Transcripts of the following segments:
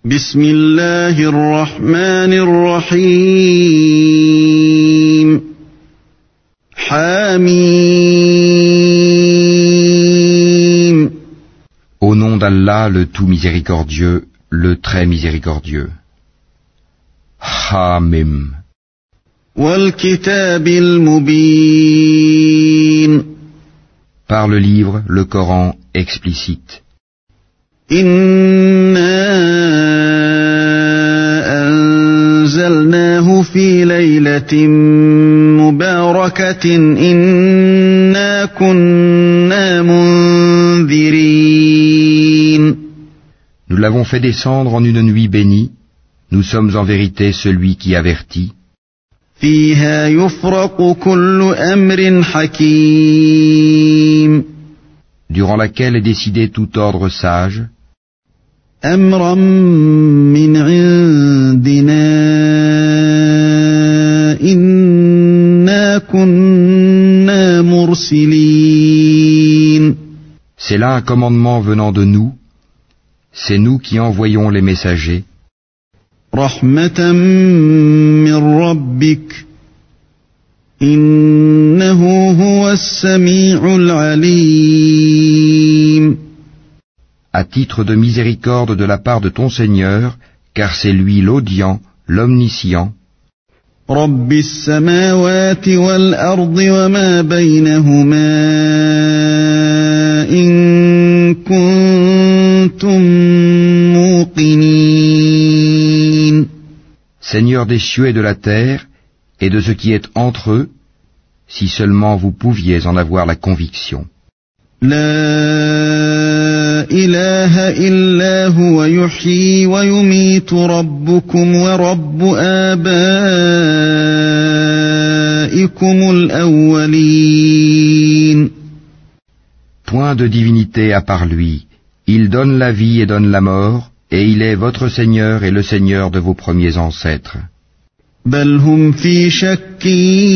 بسم الله الرحمن الرحيم حميم Au nom d'Allah, le tout miséricordieux, le très miséricordieux. Hamim. والكتاب المبين Par le livre, le Coran explicite. إنا أنزلناه في ليلة مباركة إنا كنا منذرين Nous l'avons fait descendre en une nuit bénie. Nous sommes en vérité celui qui avertit. فيها يفرق كل أمر حكيم Durant laquelle est décidé tout ordre sage. أمرا من عندنا إنا كنا مرسلين C'est là un commandement venant de nous. C'est nous qui envoyons les messagers. رحمة من ربك إنه هو السميع العليم À titre de miséricorde de la part de ton Seigneur, car c'est lui l'audient, l'omniscient. رب السماوات والأرض وما بينهما إن كنتم موقنين Seigneur des cieux et de la terre, et de ce qui est entre eux, si seulement vous pouviez en avoir la conviction. لا إله إلا هو يحيي ويميت ربكم ورب آبائكم الأولين Point de divinité à part lui. Il donne la vie et donne la mort, et il est votre Seigneur et le Seigneur de vos premiers ancêtres. بل هم في شك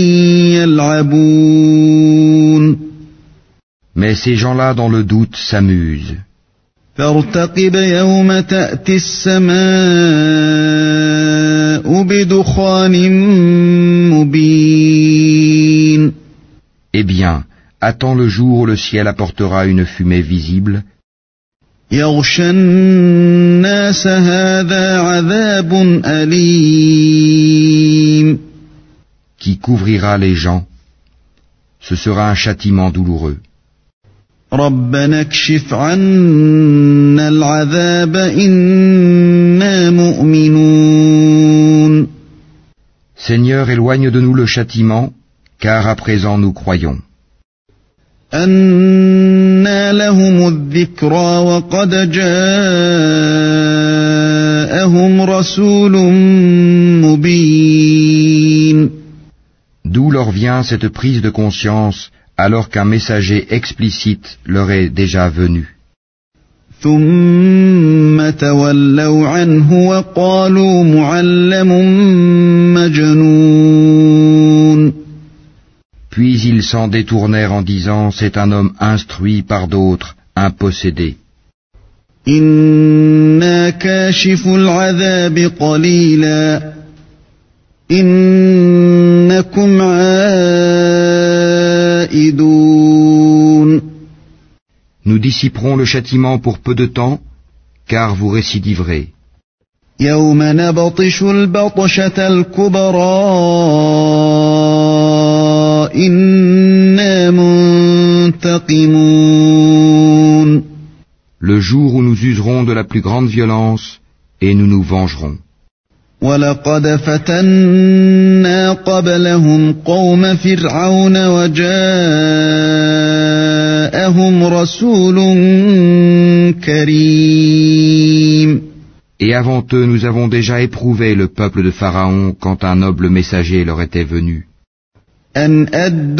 يلعبون Mais ces gens-là dans le doute s'amusent. فارتقب يوم تأتي السماء بدخان مبين Eh bien, attends le jour où le ciel apportera une fumée visible, يغشى الناس هذا عذاب أليم qui couvrira les gens. Ce sera un châtiment douloureux. ربنا اكشف عنا العذاب إنا مؤمنون Seigneur, éloigne de nous le châtiment, car à présent nous croyons. أنى لهم الذكرى وقد جاءهم رسول مبين D'où leur vient cette prise de conscience alors qu'un messager explicite leur est déjà venu. ثم تولوا عنه وقالوا معلم مجنون Puis ils s'en détournèrent en disant, c'est un homme instruit par d'autres, un possédé. إنا كاشف العذاب قليلا إنكم عائدون Nous dissiperons le châtiment pour peu de temps, car vous récidiverez. يوم نبطش البطشة الكبرى إنا منتقمون Le jour où nous userons de la plus grande violence, et nous nous vengerons. ولقد فتنا قبلهم قوم فرعون وجاءهم رسول كريم Et avant eux, nous avons déjà éprouvé le peuple de Pharaon quand un noble messager leur était venu. أن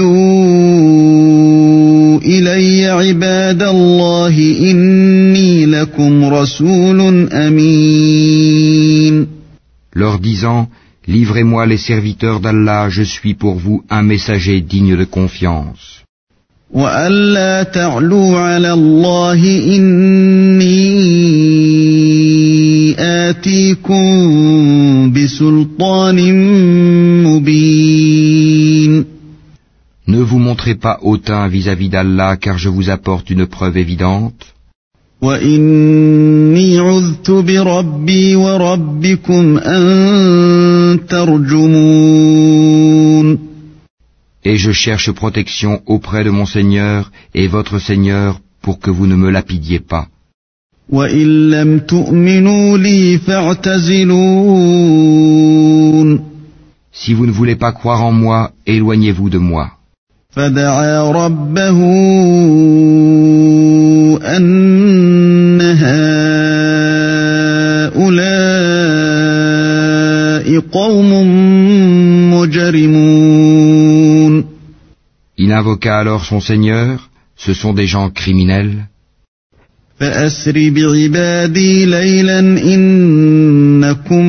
أدوا إلي عباد الله إني لكم رسول أمين Leur disant, livrez-moi les serviteurs d'Allah, je suis pour vous un messager digne de confiance. وألا تعلوا على الله إني آتيكم بسلطان مبين. Ne vous montrez pas hautain vis-à-vis d'Allah, car je vous apporte une preuve évidente. وإني عذت بربي وربكم أن ترجمون. Et je cherche protection auprès de mon Seigneur et votre Seigneur pour que vous ne me lapidiez pas. وإن لم تؤمنوا لي فاعتزلون. Si vous ne voulez pas croire en moi, éloignez-vous de moi. فدعا ربه أن هؤلاء قوم مجرمون. Il invoqua alors son Seigneur, ce sont des gens criminels. فأسر بعبادي ليلا إنكم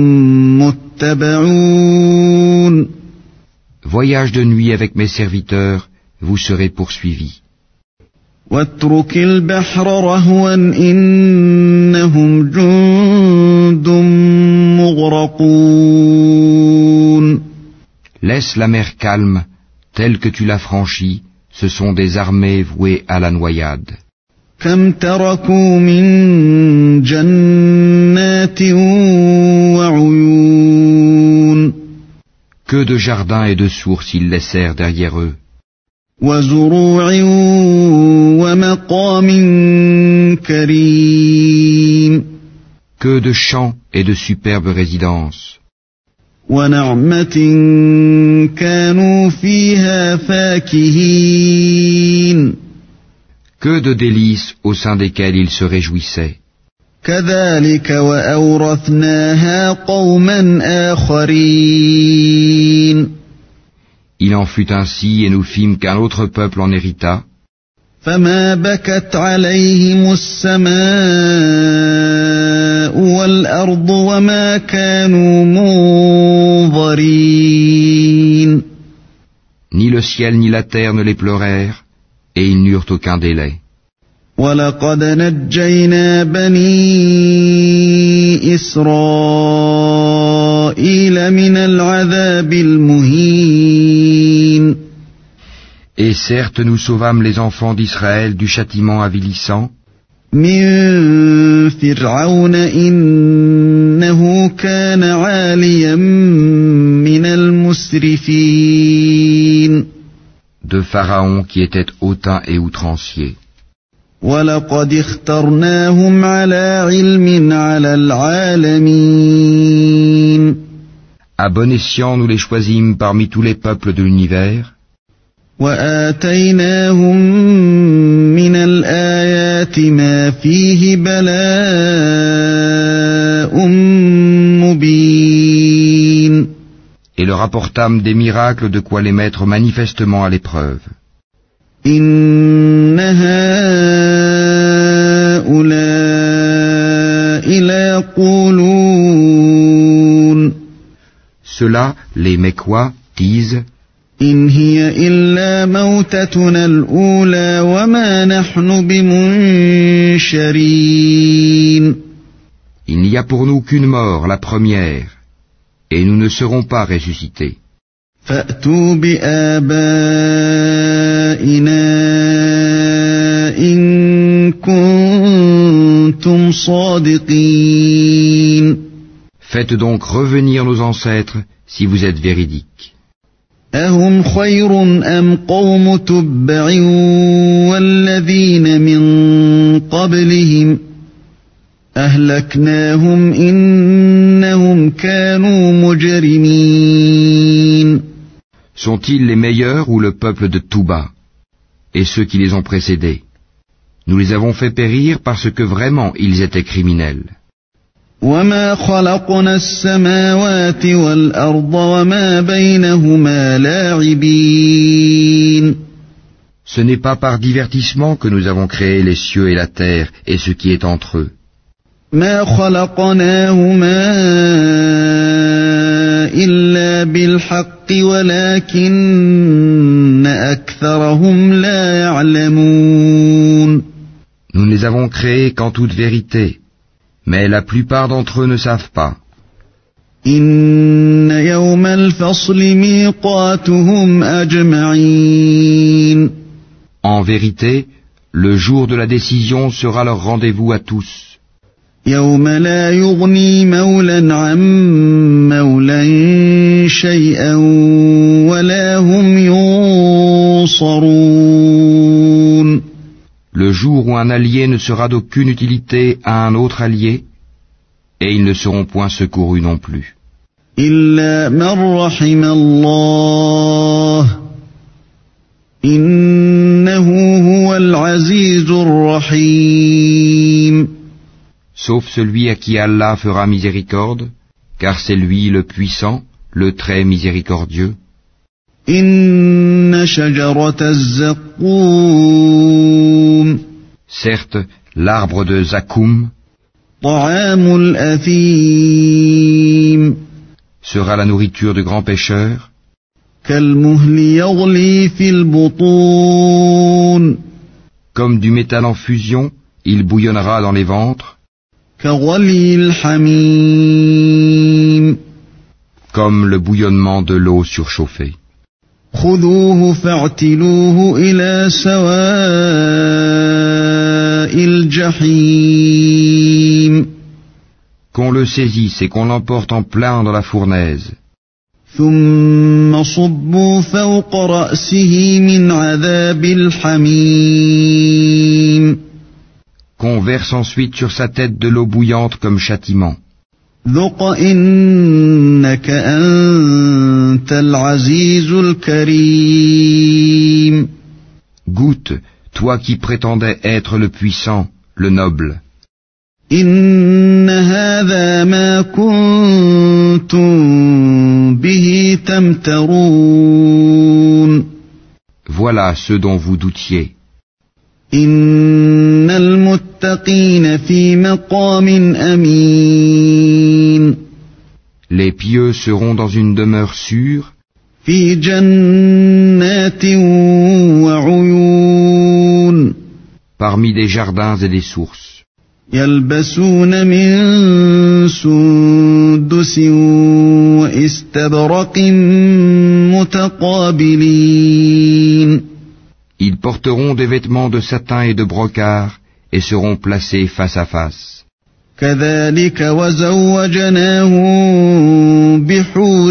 متبعون. Voyage de nuit avec mes serviteurs, vous serez poursuivis. واترك البحر رهوا إنهم جند مغرقون. Laisse la mer calme, telle que tu l'as franchie, ce sont des armées vouées à la noyade. كم تركوا من جنات وعيون. Que de jardins et de sources ils laissèrent derrière eux. وزروع ومقام كريم. Que de champs et de superbes résidences. ونعمة كانوا فيها فاكهين. Que de délices au sein desquels ils se réjouissaient. كذلك وأورثناها قوما آخرين. Il en fut ainsi et nous fîmes qu'un autre peuple en hérita. فما بكت عليهم السماء والأرض وما كانوا منظرين. Ni le ciel ni la terre ne les pleurèrent, et ils n'eurent aucun délai. وَلَقَدْ نَجَّيْنَا بَنِي إِسْرَائِيلَ مِنَ الْعَذَابِ الْمُهِينِ. Et certes nous sauvâmes les enfants d'Israël du châtiment avilissant. مِنْ فِرْعَوْنَ إِنَّهُ كَانَ عَالِيًا مِنَ الْمُسْرِفِينَ. De Pharaon qui était hautain et outrancier. وَلَقَدِ اخْتَرْنَاهُمْ عَلَى عِلْمٍ عَلَى الْعَالَمِينَ. À bon escient nous les choisîmes parmi tous les peuples de l'univers. وَآتَيْنَاهُمْ مِنَ الْآيَاتِ مَا فِيهِ بَلَاءٌ مُبِينٌ. Et leur apportâmes des miracles de quoi les mettre manifestement à l'épreuve. إِنَّ هَؤُلَاءِ لَيَقُولُونَ. Ceux-là, les Mécois, disent: إِنْ هِيَ إِلَّا مَوْتَتُنَا الْأُولَى وَمَا نَحْنُ بِمُنشَرِينَ. Il n'y a pour nous qu'une mort, la première, et nous ne serons pas ressuscités. فَأْتُوا بِآبَائِنَا إِن كُنتُمْ صَادِقِينَ. Faites donc revenir nos ancêtres si vous êtes véridiques. أَهُمْ خَيْرٌ أَمْ قَوْمُ تُبَّعٍ وَالَّذِينَ مِن قَبْلِهِمْ أَهْلَكْنَاهُمْ إِنَّهُمْ كَانُوا مُجْرِمِينَ. Sont-ils les meilleurs ou le peuple de Touba et ceux qui les ont précédés? Nous les avons fait périr parce que vraiment ils étaient criminels. وَمَا خَلَقْنَا السَّمَاوَاتِ وَالْأَرْضَ وَمَا بَيْنَهُمَا لَاعِبِينَ. Ce n'est pas par divertissement que nous avons créé les cieux et la terre et ce qui est entre eux. مَا خَلَقْنَاهُمَا إِلَّا بِالْحَقِّ وَلَكِنَّ أَكْثَرَهُمْ لَا يَعْلَمُونَ. Nous ne les avons créés qu'en toute vérité, Mais la plupart d'entre eux ne savent pas. إن يوم الفصل ميقاتهم أجمعين. En vérité, le jour de la décision sera leur rendez-vous à tous. يوم لا يغني مولى عن مولى شيئا ولا هم ينصرون. Le jour où un allié ne sera d'aucune utilité à un autre allié, et ils ne seront point secourus non plus. إلا من رحم الله إنه هو العزيز الرحيم. Sauf celui à qui Allah fera miséricorde, car c'est lui le puissant, le très miséricordieux. إن شجرة الزقوم. Certes, l'arbre de Zakoum طعام الأثيم. sera la nourriture de grands pêcheurs, كالمهل يغلي في البطون. comme du métal en fusion, il bouillonnera dans les ventres, كغلي الحميم. comme le bouillonnement de l'eau surchauffée. خذوه فاعتلوه إلى سواء الجحيم. Qu'on le saisisse et qu'on l'emporte en plein dans la fournaise. ثم صبوا فوق رأسه من عذاب الحميم. Qu'on verse ensuite sur sa tête de l'eau bouillante comme châtiment. ذق إنك أنت العزيز الكريم. Goûte, toi qui prétendais être le puissant, le noble. إن هذا ما كنتم به تمترون. Voilà ce dont vous doutiez. إن المتقين في مقام أمين. Les pieux seront dans une demeure sûre, في جنات وعيون. parmi des jardins et des sources. يلبسون من سندس واستبرق متقابلين. Ils porteront des vêtements de satin et de brocart et seront placés face à face. كذلك وزوجناهم بحور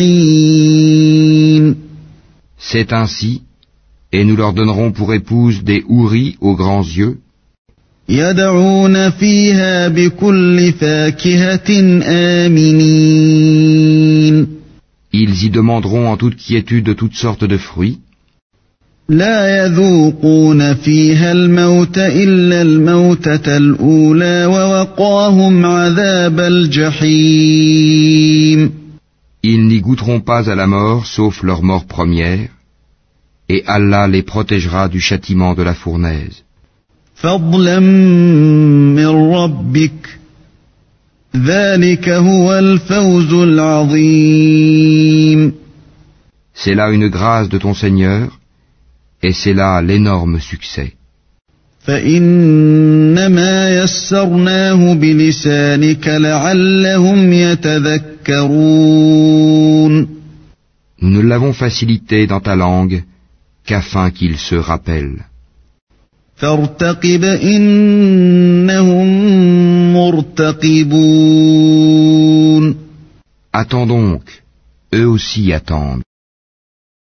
عين. C'est ainsi, et nous leur donnerons pour épouse des houris aux grands yeux, يدعون فيها بكل فاكهة آمنين. ils y demanderont en toute quiétude toutes sortes de fruits. لا يذوقون فيها الموت إلا الموتة الأولى ووقاهم عذاب الجحيم. Ils n'y goûteront pas à la mort sauf leur mort première, et Allah les protégera du châtiment de la fournaise. فضلا من ربك ذلك هو الفوز العظيم. C'est là une grâce de ton Seigneur, et c'est là l'énorme succès. فإنما يسرناه بلسانك لعلهم يتذكرون. Nous ne l'avons facilité dans ta langue qu'afin qu'ils se rappellent. فارتقب إنهم مرتقبون. Attends donc, eux aussi attendent.